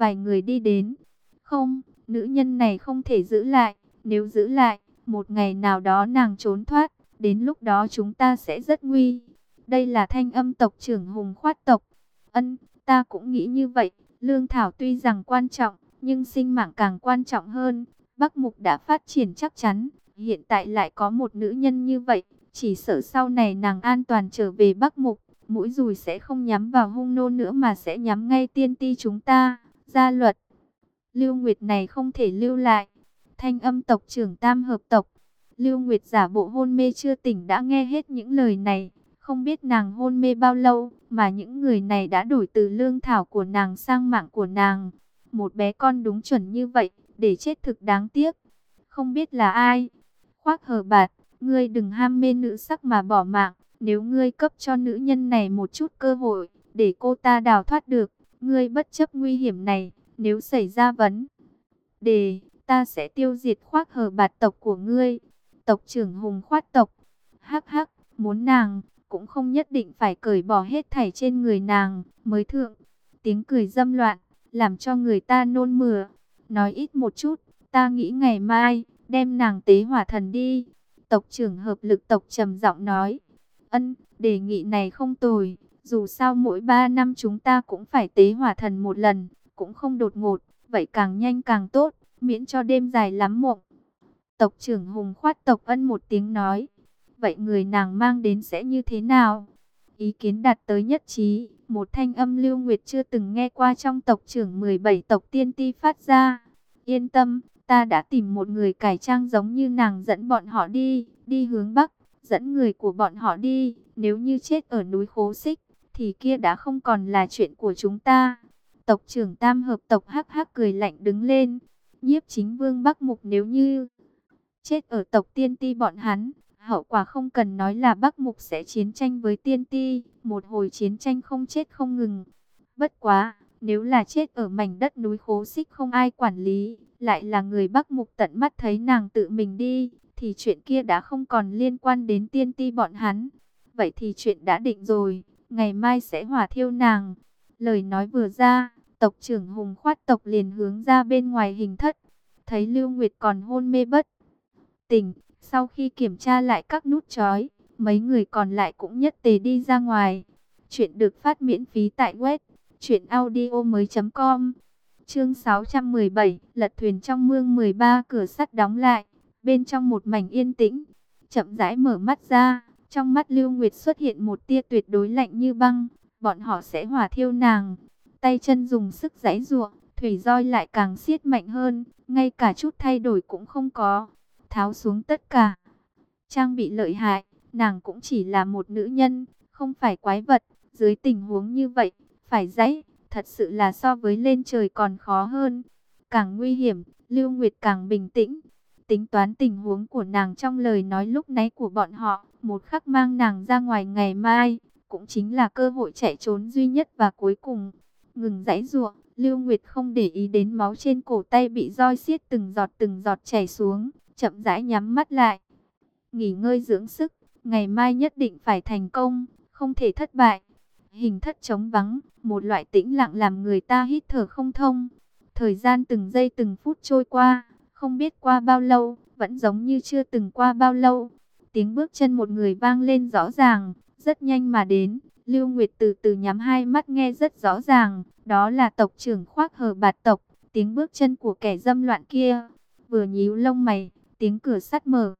vài người đi đến. Không, nữ nhân này không thể giữ lại, nếu giữ lại, một ngày nào đó nàng trốn thoát, đến lúc đó chúng ta sẽ rất nguy. Đây là thanh âm tộc trưởng Hùng Khoát tộc. Ân, ta cũng nghĩ như vậy, lương thảo tuy rằng quan trọng, nhưng sinh mạng càng quan trọng hơn. Bắc Mục đã phát triển chắc chắn, hiện tại lại có một nữ nhân như vậy, chỉ sợ sau này nàng an toàn trở về Bắc Mục, mũi dùi sẽ không nhắm vào hung nô nữa mà sẽ nhắm ngay tiên ti chúng ta. Gia luật, Lưu Nguyệt này không thể lưu lại. Thanh âm tộc trưởng Tam Hợp tộc. Lưu Nguyệt giả bộ hôn mê chưa tỉnh đã nghe hết những lời này. Không biết nàng hôn mê bao lâu mà những người này đã đổi từ lương thảo của nàng sang mạng của nàng. Một bé con đúng chuẩn như vậy, để chết thực đáng tiếc. Không biết là ai. Khoác Hờ Bạt, ngươi đừng ham mê nữ sắc mà bỏ mạng. Nếu ngươi cấp cho nữ nhân này một chút cơ hội, để cô ta đào thoát được, ngươi bất chấp nguy hiểm này, nếu xảy ra vấn đề, ta sẽ tiêu diệt Khoác Hờ Bạt tộc của ngươi. Tộc trưởng Hùng Khoát tộc. Hắc hắc, muốn nàng, cũng không nhất định phải cởi bỏ hết thảy trên người nàng mới thượng. Tiếng cười dâm loạn, làm cho người ta nôn mửa. Nói ít một chút, ta nghĩ ngày mai, đem nàng tế hỏa thần đi. Tộc trưởng Hợp Lực tộc trầm giọng nói. Ân, đề nghị này không tồi. Dù sao mỗi 3 năm chúng ta cũng phải tế hỏa thần một lần, cũng không đột ngột, vậy càng nhanh càng tốt, miễn cho đêm dài lắm mộng. Tộc trưởng Hùng Khoát tộc Ân một tiếng nói. Vậy người nàng mang đến sẽ như thế nào? Ý kiến đạt tới nhất trí, một thanh âm Lưu Nguyệt chưa từng nghe qua trong tộc trưởng 17 tộc tiên ti phát ra. Yên tâm, ta đã tìm một người cải trang giống như nàng dẫn bọn họ đi hướng Bắc, dẫn người của bọn họ đi. Nếu như chết ở núi Khố Xích, thì kia đã không còn là chuyện của chúng ta. Tộc trưởng Tam Hợp tộc hắc hắc cười lạnh đứng lên. Nhiếp Chính Vương Bắc Mục nếu như chết ở tộc tiên ti bọn hắn, hậu quả không cần nói là Bắc Mục sẽ chiến tranh với tiên ti, một hồi chiến tranh không chết không ngừng. Bất quá, nếu là chết ở mảnh đất núi Khố Xích không ai quản lý, lại là người Bắc Mục tận mắt thấy nàng tự mình đi, thì chuyện kia đã không còn liên quan đến tiên ti bọn hắn. Vậy thì chuyện đã định rồi, ngày mai sẽ hỏa thiêu nàng. Lời nói vừa ra, tộc trưởng Hùng Khoát tộc liền hướng ra bên ngoài hình thất, thấy Lưu Nguyệt còn hôn mê bất tỉnh. Sau khi kiểm tra lại các nút chói, mấy người còn lại cũng nhất tề đi ra ngoài. Chuyện được phát miễn phí tại web truyệnaudiomoi.com. Chương 617, lật thuyền trong mương 13, cửa sắt đóng lại, bên trong một mảnh yên tĩnh. Chậm rãi mở mắt ra, trong mắt Lưu Nguyệt xuất hiện một tia tuyệt đối lạnh như băng, bọn họ sẽ hỏa thiêu nàng. Tay chân dùng sức giãy giụa, thủy roi lại càng siết mạnh hơn, ngay cả chút thay đổi cũng không có. Tháo xuống tất cả trang bị lợi hại, nàng cũng chỉ là một nữ nhân, không phải quái vật. Dưới tình huống như vậy, phải giãy, thật sự là so với lên trời còn khó hơn. Càng nguy hiểm, Lưu Nguyệt càng bình tĩnh. Tính toán tình huống của nàng trong lời nói lúc nãy của bọn họ, một khắc mang nàng ra ngoài ngày mai, cũng chính là cơ hội chạy trốn duy nhất và cuối cùng. Ngừng giãy giụa, Lưu Nguyệt không để ý đến máu trên cổ tay bị roi xiết từng giọt chảy xuống, chậm rãi nhắm mắt lại. Nghỉ ngơi dưỡng sức, ngày mai nhất định phải thành công, không thể thất bại. Hình thất trống vắng, một loại tĩnh lặng làm người ta hít thở không thông. Thời gian từng giây từng phút trôi qua, không biết qua bao lâu, vẫn giống như chưa từng qua bao lâu. Tiếng bước chân một người vang lên rõ ràng, rất nhanh mà đến. Lưu Nguyệt từ từ nhắm hai mắt nghe rất rõ ràng, đó là tộc trưởng Khoác Hờ Bạt tộc, tiếng bước chân của kẻ dâm loạn kia. Vừa nhíu lông mày, tiếng cửa sắt mở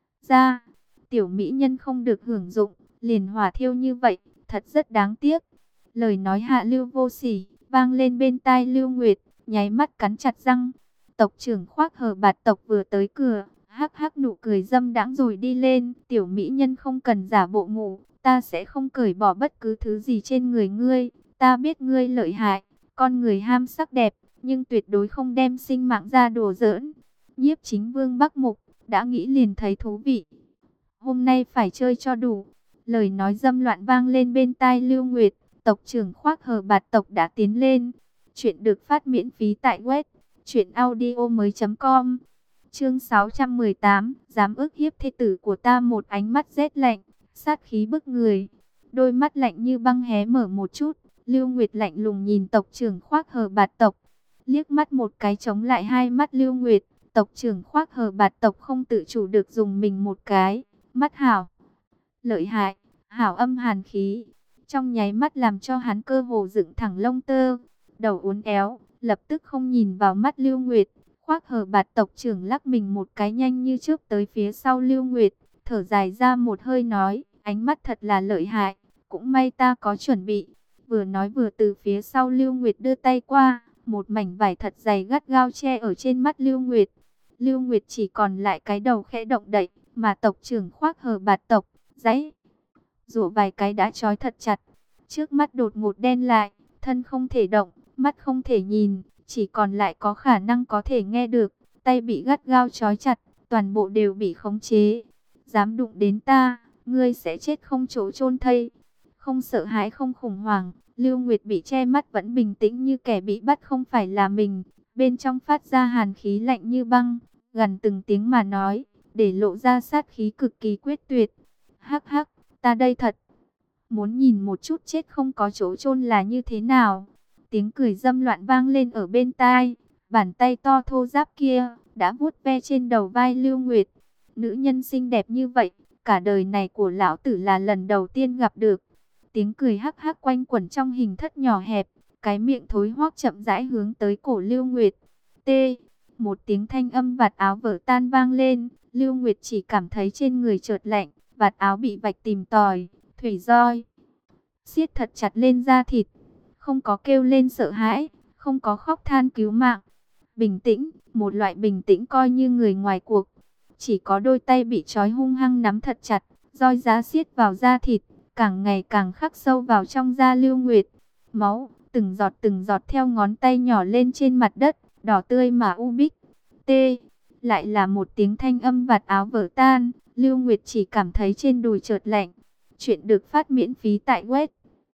ra, tiểu mỹ nhân không được hưởng dụng, liền hỏa thiêu như vậy, thật rất đáng tiếc. Lời nói hạ lưu vô sỉ, vang lên bên tai Lưu Nguyệt, nháy mắt cắn chặt răng. Tộc trưởng Khoác Hờ Bạt tộc vừa tới cửa, hắc hắc nụ cười dâm đãng rồi đi lên. Tiểu mỹ nhân không cần giả bộ ngủ, ta sẽ không cởi bỏ bất cứ thứ gì trên người ngươi. Ta biết ngươi lợi hại, con người ham sắc đẹp, nhưng tuyệt đối không đem sinh mạng ra đùa giỡn. Nhiếp Chính Vương Bắc Mục đã nghĩ liền thấy thú vị. Hôm nay phải chơi cho đủ. Lời nói dâm loạn vang lên bên tai Lưu Nguyệt. Tộc trưởng Khoác Hờ Bạt tộc đã tiến lên. Chuyện được phát miễn phí tại web truyệnaudiomoi.com. Chương 618, dám ức hiếp thê tử của ta. Một ánh mắt rét lạnh, sát khí bức người. Đôi mắt lạnh như băng hé mở một chút. Lưu Nguyệt lạnh lùng nhìn tộc trưởng Khoác Hờ Bạt tộc. liếc mắt một cái chống lại hai mắt Lưu Nguyệt. Tộc trưởng Khoác Hờ Bạt tộc không tự chủ được dùng mình một cái, mắt hảo, lợi hại, hảo âm hàn khí, trong nháy mắt làm cho hắn cơ hồ dựng thẳng lông tơ, đầu uốn éo, lập tức không nhìn vào mắt Lưu Nguyệt. Khoác Hờ Bạt tộc trưởng lắc mình một cái nhanh như chớp tới phía sau Lưu Nguyệt, thở dài ra một hơi nói, ánh mắt thật là lợi hại, cũng may ta có chuẩn bị. Vừa nói vừa từ phía sau Lưu Nguyệt đưa tay qua, một mảnh vải thật dày gắt gao che ở trên mắt Lưu Nguyệt. Lưu Nguyệt chỉ còn lại cái đầu khẽ động đậy, mà tộc trưởng Khoác Hờ Bạt tộc, giãy giụa vài cái đã trói thật chặt. Trước mắt đột ngột đen lại, thân không thể động, mắt không thể nhìn, chỉ còn lại có khả năng có thể nghe được, tay bị gắt gao trói chặt, toàn bộ đều bị khống chế. Dám đụng đến ta, ngươi sẽ chết không chỗ chôn thây. Không sợ hãi không khủng hoảng, Lưu Nguyệt bị che mắt vẫn bình tĩnh như kẻ bị bắt không phải là mình. Bên trong phát ra hàn khí lạnh như băng, gần từng tiếng mà nói, để lộ ra sát khí cực kỳ quyết tuyệt. Hắc hắc, ta đây thật muốn nhìn một chút chết không có chỗ chôn là như thế nào. Tiếng cười dâm loạn vang lên ở bên tai, bàn tay to thô ráp kia đã vuốt ve trên đầu vai Lưu Nguyệt. Nữ nhân xinh đẹp như vậy, cả đời này của lão tử là lần đầu tiên gặp được. Tiếng cười hắc hắc quanh quẩn trong hình thất nhỏ hẹp, cái miệng thối hoác chậm rãi hướng tới cổ Lưu Nguyệt. T. Một tiếng thanh âm vạt áo vỡ tan vang lên, Lưu Nguyệt chỉ cảm thấy trên người chợt lạnh, vạt áo bị vạch tìm tòi, thủy roi siết thật chặt lên da thịt. Không có kêu lên sợ hãi, không có khóc than cứu mạng. Bình tĩnh, một loại bình tĩnh coi như người ngoài cuộc. Chỉ có đôi tay bị trói hung hăng nắm thật chặt, roi giá siết vào da thịt, càng ngày càng khắc sâu vào trong da Lưu Nguyệt. Máu, từng giọt theo ngón tay nhỏ lên trên mặt đất, đỏ tươi mà u bích. T. Lại là một tiếng thanh âm vạt áo vỡ tan, Lưu Nguyệt chỉ cảm thấy trên đùi chợt lạnh. Chuyện được phát miễn phí tại web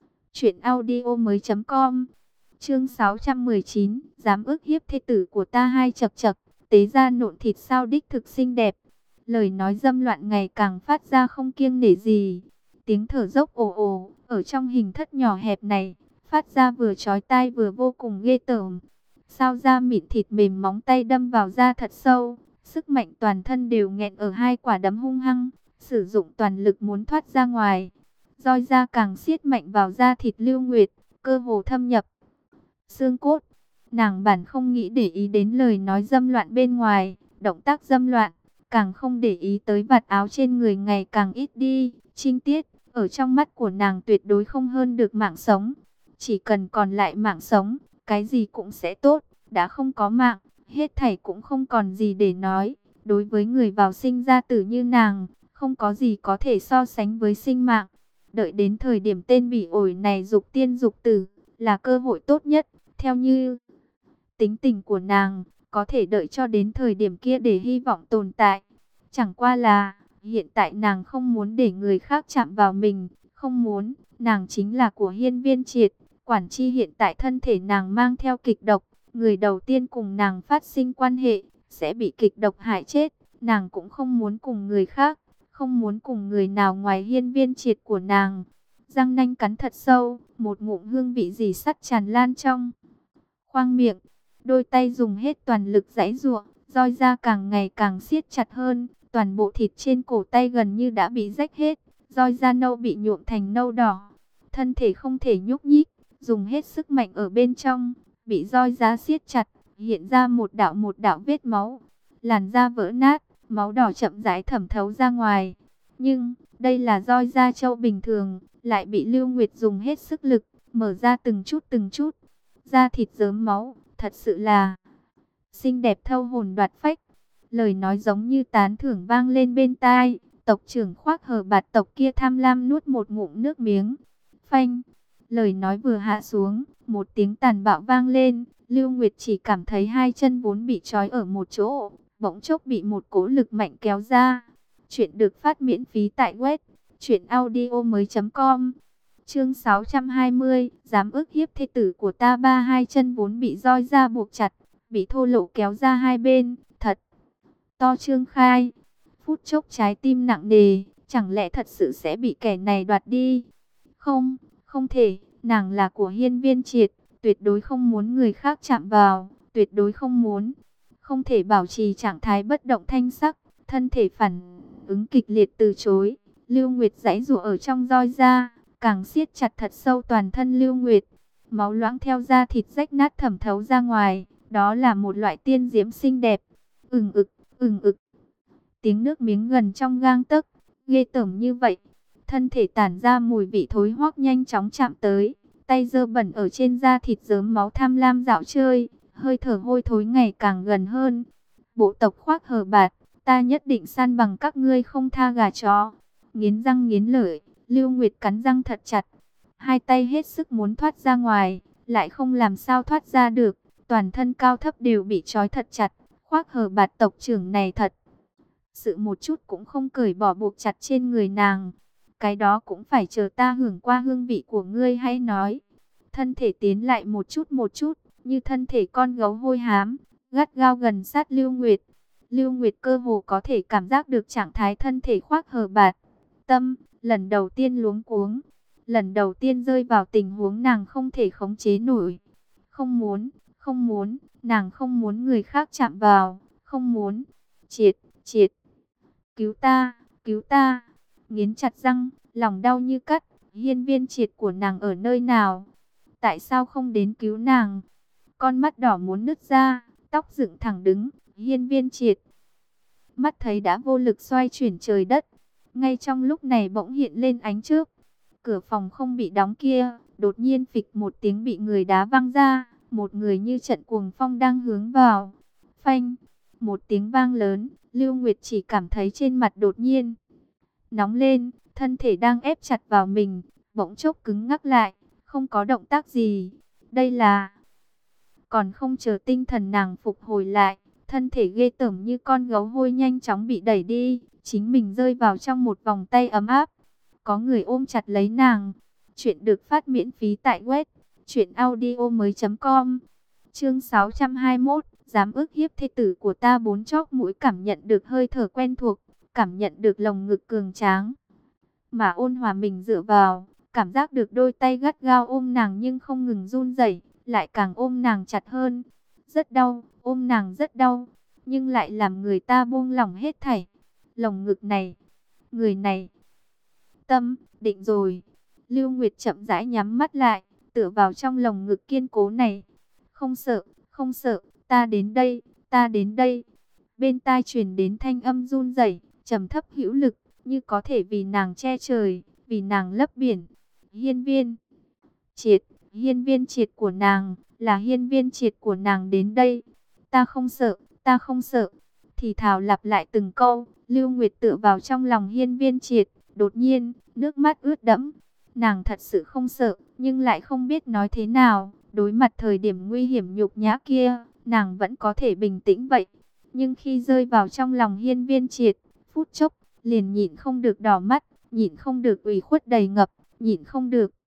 truyệnaudiomoi.com. Chương 619, dám ức hiếp thê tử của ta hai chậc chậc, tế ra nộn thịt sao đích thực xinh đẹp. Lời nói dâm loạn ngày càng phát ra không kiêng nể gì. Tiếng thở dốc ồ ồ ở trong hình thất nhỏ hẹp này, phát ra vừa chói tai vừa vô cùng ghê tởm. Sao da mịn thịt mềm móng tay đâm vào da thật sâu, sức mạnh toàn thân đều nghẹn ở hai quả đấm hung hăng, sử dụng toàn lực muốn thoát ra ngoài. Roi da càng siết mạnh vào da thịt Lưu Nguyệt, cơ hồ thâm nhập xương cốt. Nàng bản không nghĩ để ý đến lời nói dâm loạn bên ngoài, động tác dâm loạn, càng không để ý tới vạt áo trên người ngày càng ít đi. Trinh tiết, ở trong mắt của nàng tuyệt đối không hơn được mạng sống. Chỉ cần còn lại mạng sống, cái gì cũng sẽ tốt. Đã không có mạng, hết thảy cũng không còn gì để nói. Đối với người vào sinh ra tử như nàng, không có gì có thể so sánh với sinh mạng. Đợi đến thời điểm tên bỉ ổi này dục tiên dục tử, là cơ hội tốt nhất. Theo như tính tình của nàng, có thể đợi cho đến thời điểm kia để hy vọng tồn tại. Chẳng qua là, hiện tại nàng không muốn để người khác chạm vào mình, không muốn, nàng chính là của Hiên Viên Triệt. Quản chi hiện tại thân thể nàng mang theo kịch độc, người đầu tiên cùng nàng phát sinh quan hệ, sẽ bị kịch độc hại chết. Nàng cũng không muốn cùng người khác, không muốn cùng người nào ngoài Hiên Viên Triệt của nàng. Răng nanh cắn thật sâu, một ngụm hương vị dì sắt tràn lan trong khoang miệng. Đôi tay dùng hết toàn lực giãy giụa, roi da càng ngày càng siết chặt hơn, toàn bộ thịt trên cổ tay gần như đã bị rách hết, roi da nâu bị nhuộm thành nâu đỏ. Thân thể không thể nhúc nhích, dùng hết sức mạnh ở bên trong, bị roi da siết chặt, hiện ra một đạo vết máu. Làn da vỡ nát, máu đỏ chậm rãi thẩm thấu ra ngoài. Nhưng, đây là roi da trâu bình thường, lại bị Lưu Nguyệt dùng hết sức lực, mở ra từng chút. Da thịt rớm máu, thật sự là xinh đẹp thâu hồn đoạt phách. Lời nói giống như tán thưởng vang lên bên tai. Tộc trưởng Khoác Hờ Bạt tộc kia tham lam nuốt một ngụm nước miếng. Phanh, lời nói vừa hạ xuống, một tiếng tàn bạo vang lên. Lưu Nguyệt chỉ cảm thấy hai chân vốn bị trói ở một chỗ, bỗng chốc bị một cỗ lực mạnh kéo ra. Chuyện được phát miễn phí tại web truyệnaudiomoi.com. Chương 620, dám ức hiếp thê tử của ta. Hai chân vốn bị roi da buộc chặt, bị thô lỗ kéo ra hai bên, thật to trương khai. Phút chốc trái tim nặng nề, chẳng lẽ thật sự sẽ bị kẻ này đoạt đi? Không, không thể, nàng là của Hiên Viên Triệt, tuyệt đối không muốn người khác chạm vào. tuyệt đối không muốn. Không thể bảo trì trạng thái bất động thanh sắc, thân thể phản ứng kịch liệt từ chối. Lưu Nguyệt giãy giụa ở trong roi da, càng siết chặt thật sâu toàn thân Lưu Nguyệt. Máu loãng theo da thịt rách nát thẩm thấu ra ngoài, đó là một loại tiên diễm xinh đẹp. Ừng ực. Tiếng nước miếng gần trong gang tấc, ghê tởm như vậy. Thân thể tản ra mùi vị thối hoắc nhanh chóng chạm tới, tay dơ bẩn ở trên da thịt rớm máu tham lam dạo chơi, hơi thở hôi thối ngày càng gần hơn. Bộ tộc Khoác Hờ Bạt, ta nhất định san bằng các ngươi không tha gà chó. Nghiến răng nghiến lợi, Lưu Nguyệt cắn răng thật chặt, hai tay hết sức muốn thoát ra ngoài, lại không làm sao thoát ra được, toàn thân cao thấp đều bị trói thật chặt. Khoác Hờ Bạt tộc trưởng này thật sự một chút cũng không cởi bỏ buộc chặt trên người nàng. Cái đó cũng phải chờ ta hưởng qua hương vị của ngươi hay nói. Thân thể tiến lại một chút, như thân thể con gấu hôi hám, gắt gao gần sát Lưu Nguyệt. Lưu Nguyệt cơ hồ có thể cảm giác được trạng thái thân thể Khoác Hờ Bạt. Tâm, lần đầu tiên luống cuống, lần đầu tiên rơi vào tình huống nàng không thể khống chế nổi. Không muốn, nàng không muốn người khác chạm vào, không muốn. Triệt, cứu ta, nghiến chặt răng, lòng đau như cắt. Hiên Viên Triệt của nàng ở nơi nào? Tại sao không đến cứu nàng? Con mắt đỏ muốn nứt ra, tóc dựng thẳng đứng. Hiên Viên Triệt mắt thấy đã vô lực xoay chuyển trời đất. Ngay trong lúc này bỗng hiện lên ánh chớp. Cửa phòng không bị đóng kia, đột nhiên phịch một tiếng bị người đá văng ra. Một người như trận cuồng phong đang hướng vào. Phanh, một tiếng vang lớn, Lưu Nguyệt chỉ cảm thấy trên mặt đột nhiên nóng lên, thân thể đang ép chặt vào mình, bỗng chốc cứng ngắc lại, không có động tác gì. Đây là... Còn không chờ tinh thần nàng phục hồi lại, thân thể ghê tởm như con gấu hôi nhanh chóng bị đẩy đi, chính mình rơi vào trong một vòng tay ấm áp. Có người ôm chặt lấy nàng. Chuyện được phát miễn phí tại web truyệnaudiomoi.com. Chương 621, dám ức hiếp thê tử của ta. Bốn chóp mũi cảm nhận được hơi thở quen thuộc, cảm nhận được lồng ngực cường tráng mà Ôn Hòa mình dựa vào, cảm giác được đôi tay gắt gao ôm nàng nhưng không ngừng run rẩy, lại càng ôm nàng chặt hơn. Rất đau, ôm nàng rất đau, nhưng lại làm người ta buông lỏng hết thảy. Lồng ngực này, người này. Tâm, định rồi. Lưu Nguyệt chậm rãi nhắm mắt lại, tựa vào trong lồng ngực kiên cố này. Không sợ, ta đến đây. Bên tai truyền đến thanh âm run rẩy, trầm thấp hữu lực, như có thể vì nàng che trời, vì nàng lấp biển. Hiên Viên Triệt của nàng, là Hiên Viên Triệt của nàng đến đây. Ta không sợ. Thì thào lặp lại từng câu. Lưu Nguyệt tựa vào trong lòng Hiên Viên Triệt, đột nhiên, nước mắt ướt đẫm. Nàng thật sự không sợ, nhưng lại không biết nói thế nào. Đối mặt thời điểm nguy hiểm nhục nhã kia, nàng vẫn có thể bình tĩnh vậy. Nhưng khi rơi vào trong lòng Hiên Viên Triệt, phút chốc, liền nhịn không được đỏ mắt, nhịn không được ủy khuất đầy ngập, nhịn không được.